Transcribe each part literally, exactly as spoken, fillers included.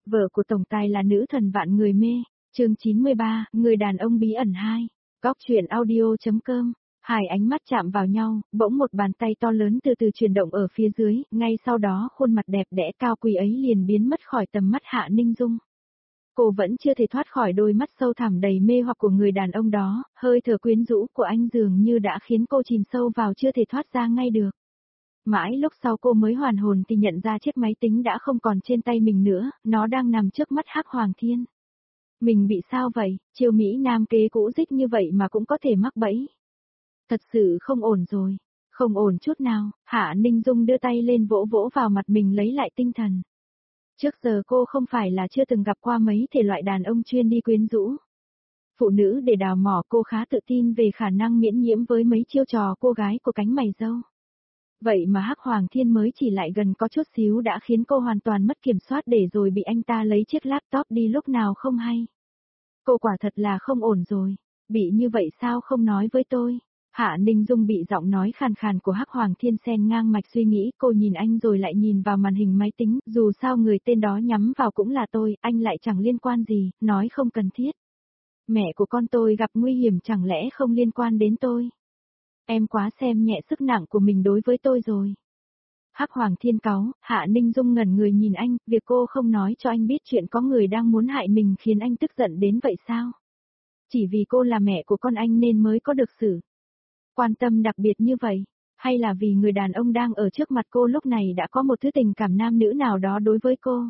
Vợ của tổng tài là nữ thần vạn người mê, chương chín mươi ba, người đàn ông bí ẩn hai. Góc truyện audio.com. Hai ánh mắt chạm vào nhau, bỗng một bàn tay to lớn từ từ chuyển động ở phía dưới, ngay sau đó khuôn mặt đẹp đẽ cao quý ấy liền biến mất khỏi tầm mắt Hạ Ninh Dung. Cô vẫn chưa thể thoát khỏi đôi mắt sâu thẳm đầy mê hoặc của người đàn ông đó, hơi thở quyến rũ của anh dường như đã khiến cô chìm sâu vào chưa thể thoát ra ngay được. Mãi lúc sau cô mới hoàn hồn thì nhận ra chiếc máy tính đã không còn trên tay mình nữa, nó đang nằm trước mắt Hắc Hoàng Thiên. Mình bị sao vậy, chiêu Mỹ Nam kế cũ dích như vậy mà cũng có thể mắc bẫy. Thật sự không ổn rồi, không ổn chút nào. Hạ Ninh Dung đưa tay lên vỗ vỗ vào mặt mình lấy lại tinh thần. Trước giờ cô không phải là chưa từng gặp qua mấy thể loại đàn ông chuyên đi quyến rũ. Phụ nữ để đào mỏ, cô khá tự tin về khả năng miễn nhiễm với mấy chiêu trò cô gái của cánh mày râu. Vậy mà Hắc Hoàng Thiên mới chỉ lại gần có chút xíu đã khiến cô hoàn toàn mất kiểm soát để rồi bị anh ta lấy chiếc laptop đi lúc nào không hay. Cô quả thật là không ổn rồi, bị như vậy sao không nói với tôi. Hạ Ninh Dung bị giọng nói khàn khàn của Hắc Hoàng Thiên xen ngang mạch suy nghĩ, cô nhìn anh rồi lại nhìn vào màn hình máy tính, dù sao người tên đó nhắm vào cũng là tôi, anh lại chẳng liên quan gì, nói không cần thiết. Mẹ của con tôi gặp nguy hiểm chẳng lẽ không liên quan đến tôi. Em quá xem nhẹ sức nặng của mình đối với tôi rồi. Hắc Hoàng Thiên cáu, Hạ Ninh Dung ngẩn người nhìn anh, việc cô không nói cho anh biết chuyện có người đang muốn hại mình khiến anh tức giận đến vậy sao? Chỉ vì cô là mẹ của con anh nên mới có được sự quan tâm đặc biệt như vậy, hay là vì người đàn ông đang ở trước mặt cô lúc này đã có một thứ tình cảm nam nữ nào đó đối với cô?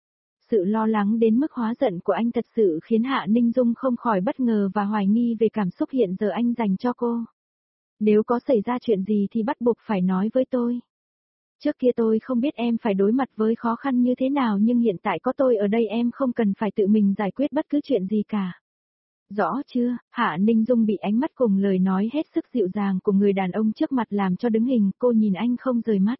Sự lo lắng đến mức hóa giận của anh thật sự khiến Hạ Ninh Dung không khỏi bất ngờ và hoài nghi về cảm xúc hiện giờ anh dành cho cô. Nếu có xảy ra chuyện gì thì bắt buộc phải nói với tôi. Trước kia tôi không biết em phải đối mặt với khó khăn như thế nào nhưng hiện tại có tôi ở đây em không cần phải tự mình giải quyết bất cứ chuyện gì cả. Rõ chưa? Hạ Ninh Dung bị ánh mắt cùng lời nói hết sức dịu dàng của người đàn ông trước mặt làm cho đứng hình, cô nhìn anh không rời mắt.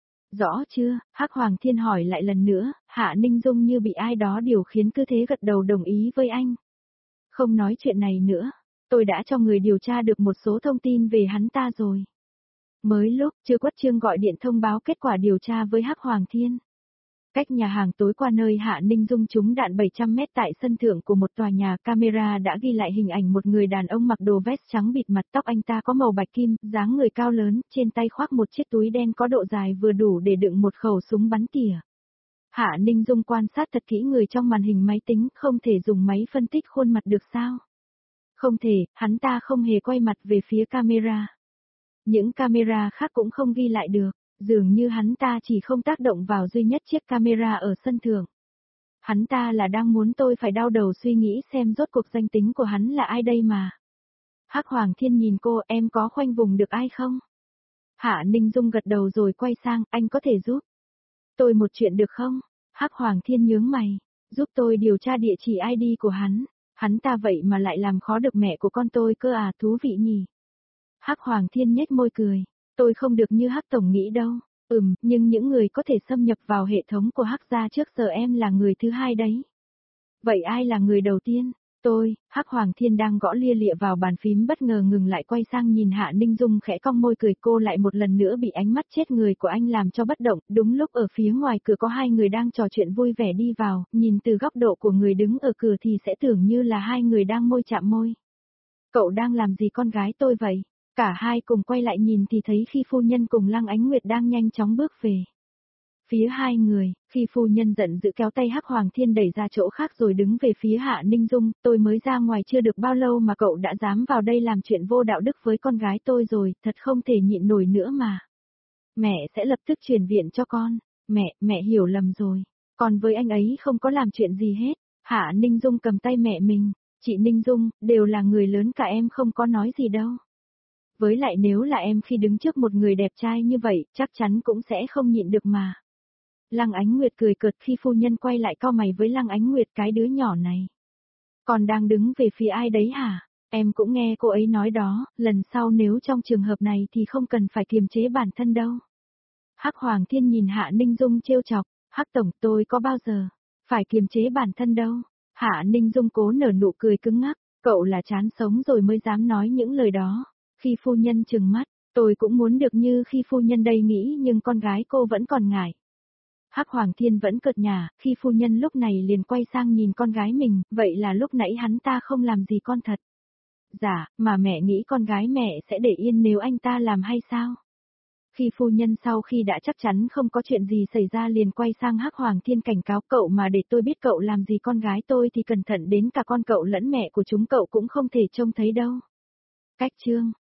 Rõ chưa? Hắc Hoàng Thiên hỏi lại lần nữa, Hạ Ninh Dung như bị ai đó điều khiến cứ thế gật đầu đồng ý với anh. Không nói chuyện này nữa, tôi đã cho người điều tra được một số thông tin về hắn ta rồi. Mới lúc, Trư Quất Trương gọi điện thông báo kết quả điều tra với Hắc Hoàng Thiên. Cách nhà hàng tối qua nơi Hạ Ninh Dung trúng đạn bảy trăm mét tại sân thượng của một tòa nhà, camera đã ghi lại hình ảnh một người đàn ông mặc đồ vest trắng bịt mặt, tóc anh ta có màu bạch kim, dáng người cao lớn, trên tay khoác một chiếc túi đen có độ dài vừa đủ để đựng một khẩu súng bắn tỉa. Hạ Ninh Dung quan sát thật kỹ người trong màn hình máy tính, không thể dùng máy phân tích khuôn mặt được sao? Không thể, hắn ta không hề quay mặt về phía camera. Những camera khác cũng không ghi lại được. Dường như hắn ta chỉ không tác động vào duy nhất chiếc camera ở sân thượng. Hắn ta là đang muốn tôi phải đau đầu suy nghĩ xem rốt cuộc danh tính của hắn là ai đây mà. Hắc Hoàng Thiên nhìn cô, em có khoanh vùng được ai không? Hạ Ninh Dung gật đầu rồi quay sang, anh có thể giúp tôi một chuyện được không? Hắc Hoàng Thiên nhướng mày, giúp tôi điều tra địa chỉ i đê của hắn. Hắn ta vậy mà lại làm khó được mẹ của con tôi cơ à, thú vị nhỉ? Hắc Hoàng Thiên nhếch môi cười. Tôi không được như Hắc Tổng nghĩ đâu. Ừm, nhưng những người có thể xâm nhập vào hệ thống của Hắc gia trước giờ em là người thứ hai đấy. Vậy ai là người đầu tiên? Tôi. Hắc Hoàng Thiên đang gõ lia lịa vào bàn phím bất ngờ ngừng lại quay sang nhìn Hạ Ninh Dung khẽ cong môi cười, cô lại một lần nữa bị ánh mắt chết người của anh làm cho bất động. Đúng lúc ở phía ngoài cửa có hai người đang trò chuyện vui vẻ đi vào, nhìn từ góc độ của người đứng ở cửa thì sẽ tưởng như là hai người đang môi chạm môi. Cậu đang làm gì con gái tôi vậy? Cả hai cùng quay lại nhìn thì thấy khi phu nhân cùng Lăng Ánh Nguyệt đang nhanh chóng bước về. Phía hai người, khi phu nhân giận dữ kéo tay Hắc Hoàng Thiên đẩy ra chỗ khác rồi đứng về phía Hạ Ninh Dung, tôi mới ra ngoài chưa được bao lâu mà cậu đã dám vào đây làm chuyện vô đạo đức với con gái tôi rồi, thật không thể nhịn nổi nữa mà. Mẹ sẽ lập tức chuyển viện cho con. Mẹ, mẹ hiểu lầm rồi. Còn với anh ấy không có làm chuyện gì hết. Hạ Ninh Dung cầm tay mẹ mình. Chị Ninh Dung, đều là người lớn cả em không có nói gì đâu. Với lại nếu là em khi đứng trước một người đẹp trai như vậy, chắc chắn cũng sẽ không nhịn được mà. Lăng Ánh Nguyệt cười cợt khi phu nhân quay lại cau mày với Lăng Ánh Nguyệt, cái đứa nhỏ này. Còn đang đứng về phía ai đấy hả? Em cũng nghe cô ấy nói đó, lần sau nếu trong trường hợp này thì không cần phải kiềm chế bản thân đâu. Hắc Hoàng Thiên nhìn Hạ Ninh Dung trêu chọc, Hắc Tổng tôi có bao giờ phải kiềm chế bản thân đâu. Hạ Ninh Dung cố nở nụ cười cứng ngắc, cậu là chán sống rồi mới dám nói những lời đó. Khi phu nhân trừng mắt, tôi cũng muốn được như khi phu nhân đây nghĩ nhưng con gái cô vẫn còn ngại. Hắc Hoàng Thiên vẫn cợt nhả, khi phu nhân lúc này liền quay sang nhìn con gái mình, vậy là lúc nãy hắn ta không làm gì con thật. Dạ, mà mẹ nghĩ con gái mẹ sẽ để yên nếu anh ta làm hay sao? Khi phu nhân sau khi đã chắc chắn không có chuyện gì xảy ra liền quay sang Hắc Hoàng Thiên cảnh cáo cậu, mà để tôi biết cậu làm gì con gái tôi thì cẩn thận đến cả con cậu lẫn mẹ của chúng cậu cũng không thể trông thấy đâu. Cách chương